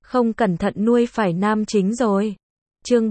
Không cẩn thận nuôi phải nam chính rồi. Chương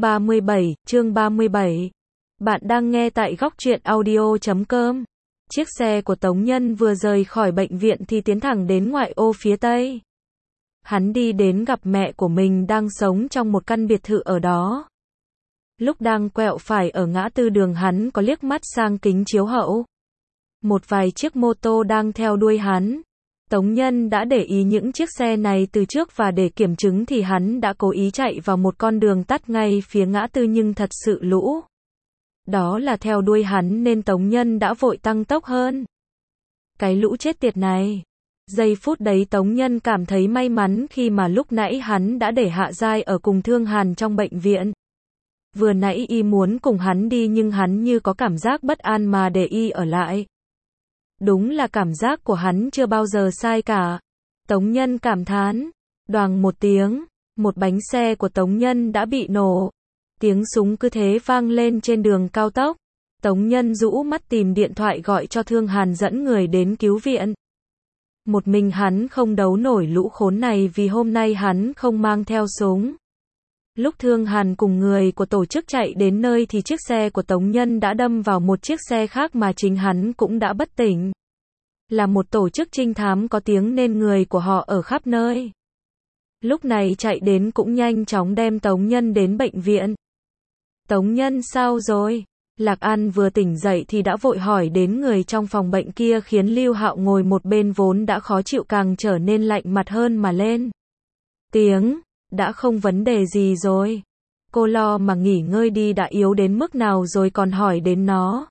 37. Bạn đang nghe tại góc truyện audio.com. Chiếc xe của Tống Nhân vừa rời khỏi bệnh viện thì tiến thẳng đến ngoại ô phía Tây. Hắn đi đến gặp mẹ của mình đang sống trong một căn biệt thự ở đó. Lúc đang quẹo phải ở ngã tư đường, hắn có liếc mắt sang kính chiếu hậu. Một vài chiếc mô tô đang theo đuôi hắn. Tống Nhân đã để ý những chiếc xe này từ trước và để kiểm chứng thì hắn đã cố ý chạy vào một con đường tắt ngay phía ngã tư, nhưng thật sự lũ đó là theo đuôi hắn nên Tống Nhân đã vội tăng tốc hơn. Cái lũ chết tiệt này. Giây phút đấy Tống Nhân cảm thấy may mắn khi mà lúc nãy hắn đã để Hạ Giai ở cùng Thương Hàn trong bệnh viện. Vừa nãy y muốn cùng hắn đi nhưng hắn như có cảm giác bất an mà để y ở lại. Đúng là cảm giác của hắn chưa bao giờ sai cả. Tống Nhân cảm thán. Đoàng một tiếng, một bánh xe của Tống Nhân đã bị nổ. Tiếng súng cứ thế vang lên trên đường cao tốc. Tống Nhân rũ mắt tìm điện thoại gọi cho Thương Hàn dẫn người đến cứu viện. Một mình hắn không đấu nổi lũ khốn này vì hôm nay hắn không mang theo súng. Lúc Thương Hàn cùng người của tổ chức chạy đến nơi thì chiếc xe của Tống Nhân đã đâm vào một chiếc xe khác mà chính hắn cũng đã bất tỉnh. Là một tổ chức trinh thám có tiếng nên người của họ ở khắp nơi. Lúc này chạy đến cũng nhanh chóng đem Tống Nhân đến bệnh viện. Tống Nhân sao rồi? Lạc An vừa tỉnh dậy thì đã vội hỏi đến người trong phòng bệnh kia, khiến Lưu Hạo ngồi một bên vốn đã khó chịu càng trở nên lạnh mặt hơn mà lên tiếng. Đã không vấn đề gì rồi. Cô lo mà nghỉ ngơi đi, đã yếu đến mức nào rồi còn hỏi đến nó.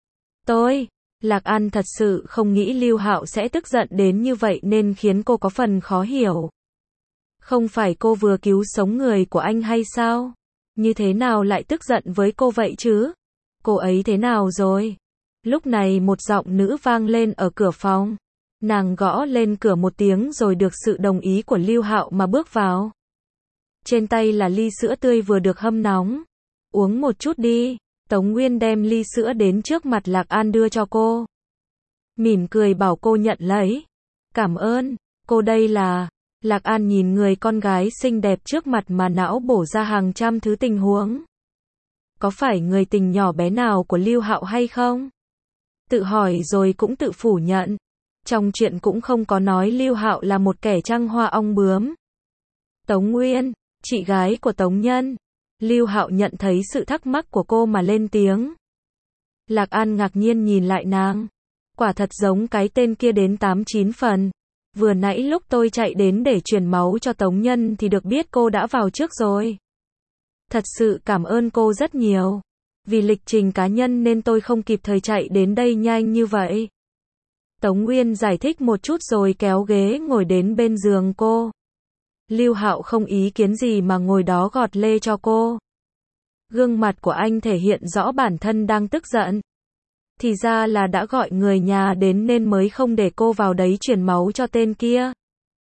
Lạc An thật sự không nghĩ Lưu Hạo sẽ tức giận đến như vậy nên khiến cô có phần khó hiểu. Không phải cô vừa cứu sống người của anh hay sao? Như thế nào lại tức giận với cô vậy chứ? Cô ấy thế nào rồi? Lúc này một giọng nữ vang lên ở cửa phòng. Nàng gõ lên cửa một tiếng rồi được sự đồng ý của Lưu Hạo mà bước vào. Trên tay là ly sữa tươi vừa được hâm nóng. Uống một chút đi. Tống Nguyên đem ly sữa đến trước mặt Lạc An đưa cho cô. Mỉm cười bảo cô nhận lấy. Cảm ơn. Cô đây là... Lạc An nhìn người con gái xinh đẹp trước mặt mà não bổ ra hàng trăm thứ tình huống. Có phải người tình nhỏ bé nào của Lưu Hạo hay không? Tự hỏi rồi cũng tự phủ nhận. Trong chuyện cũng không có nói Lưu Hạo là một kẻ trăng hoa ong bướm. Tống Nguyên, chị gái của Tống Nhân. Lưu Hạo nhận thấy sự thắc mắc của cô mà lên tiếng. Lạc An ngạc nhiên nhìn lại nàng. Quả thật giống cái tên kia đến 8-9 phần. Vừa nãy lúc tôi chạy đến để truyền máu cho Tống Nhân thì được biết cô đã vào trước rồi. Thật sự cảm ơn cô rất nhiều. Vì lịch trình cá nhân nên tôi không kịp thời chạy đến đây nhanh như vậy. Tống Nguyên giải thích một chút rồi kéo ghế ngồi đến bên giường cô. Lưu Hạo không ý kiến gì mà ngồi đó gọt lê cho cô. Gương mặt của anh thể hiện rõ bản thân đang tức giận. Thì ra là đã gọi người nhà đến nên mới không để cô vào đấy truyền máu cho tên kia.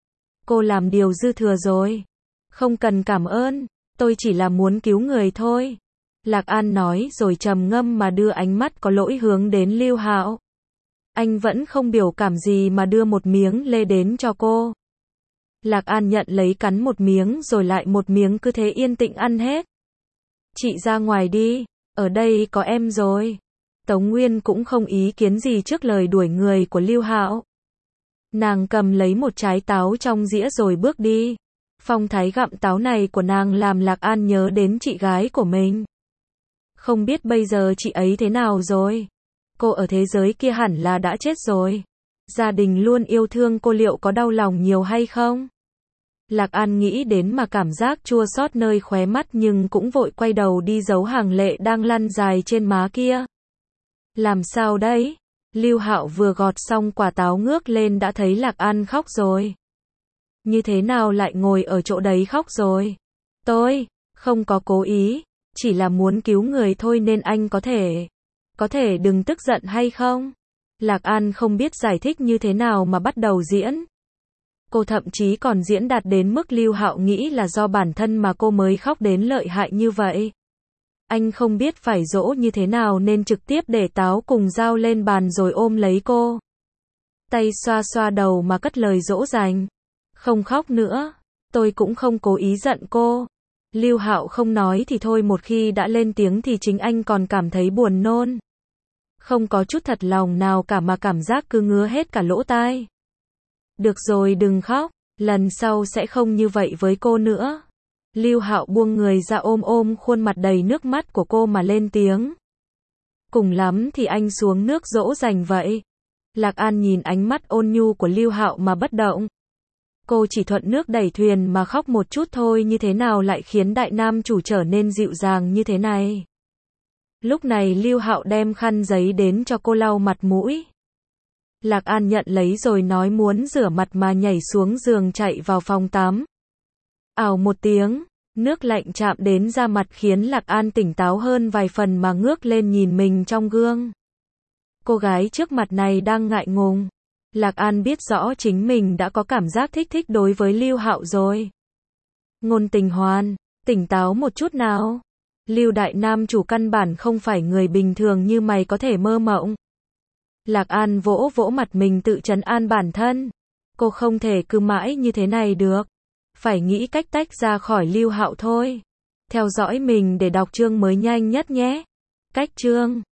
Cô làm điều dư thừa rồi. Không cần cảm ơn, tôi chỉ là muốn cứu người thôi. Lạc An nói rồi trầm ngâm mà đưa ánh mắt có lỗi hướng đến Lưu Hạo. Anh vẫn không biểu cảm gì mà đưa một miếng lê đến cho cô. Lạc An nhận lấy cắn một miếng rồi lại một miếng, cứ thế yên tĩnh ăn hết. Chị ra ngoài đi, ở đây có em rồi. Tống Nguyên cũng không ý kiến gì trước lời đuổi người của Lưu Hạo. Nàng cầm lấy một trái táo trong dĩa rồi bước đi. Phong thái gặm táo này của nàng làm Lạc An nhớ đến chị gái của mình. Không biết bây giờ chị ấy thế nào rồi? Cô ở thế giới kia hẳn là đã chết rồi. Gia đình luôn yêu thương cô, liệu có đau lòng nhiều hay không? Lạc An nghĩ đến mà cảm giác chua xót nơi khóe mắt nhưng cũng vội quay đầu đi giấu hàng lệ đang lăn dài trên má kia. Làm sao đấy? Lưu Hạo vừa gọt xong quả táo ngước lên đã thấy Lạc An khóc rồi. Như thế nào lại ngồi ở chỗ đấy khóc rồi? Tôi không có cố ý, chỉ là muốn cứu người thôi nên anh có thể đừng tức giận hay không? Lạc An không biết giải thích như thế nào mà bắt đầu diễn. Cô thậm chí còn diễn đạt đến mức Lưu Hạo nghĩ là do bản thân mà cô mới khóc đến lợi hại như vậy. Anh không biết phải dỗ như thế nào nên trực tiếp để táo cùng dao lên bàn rồi ôm lấy cô. Tay xoa xoa đầu mà cất lời dỗ dành. Không khóc nữa. Tôi cũng không cố ý giận cô. Lưu Hạo không nói thì thôi, một khi đã lên tiếng thì chính anh còn cảm thấy buồn nôn. Không có chút thật lòng nào cả mà cảm giác cứ ngứa hết cả lỗ tai. Được rồi, đừng khóc, lần sau sẽ không như vậy với cô nữa. Lưu Hạo buông người ra ôm ôm khuôn mặt đầy nước mắt của cô mà lên tiếng. Cùng lắm thì anh xuống nước dỗ dành vậy. Lạc An nhìn ánh mắt ôn nhu của Lưu Hạo mà bất động. Cô chỉ thuận nước đẩy thuyền mà khóc một chút thôi, như thế nào lại khiến đại nam chủ trở nên dịu dàng như thế này. Lúc này Lưu Hạo đem khăn giấy đến cho cô lau mặt mũi. Lạc An nhận lấy rồi nói muốn rửa mặt mà nhảy xuống giường chạy vào phòng tắm. Ào một tiếng, nước lạnh chạm đến da mặt khiến Lạc An tỉnh táo hơn vài phần mà ngước lên nhìn mình trong gương. Cô gái trước mặt này đang ngại ngùng. Lạc An biết rõ chính mình đã có cảm giác thích đối với Lưu Hạo rồi. Ngôn Tình Hoan, tỉnh táo một chút nào. Lưu đại nam chủ căn bản không phải người bình thường như mày có thể mơ mộng. Lạc An vỗ vỗ mặt mình tự trấn an bản thân. Cô không thể cứ mãi như thế này được. Phải nghĩ cách tách ra khỏi Lưu Hạo thôi. Theo dõi mình để đọc chương mới nhanh nhất nhé. Cách chương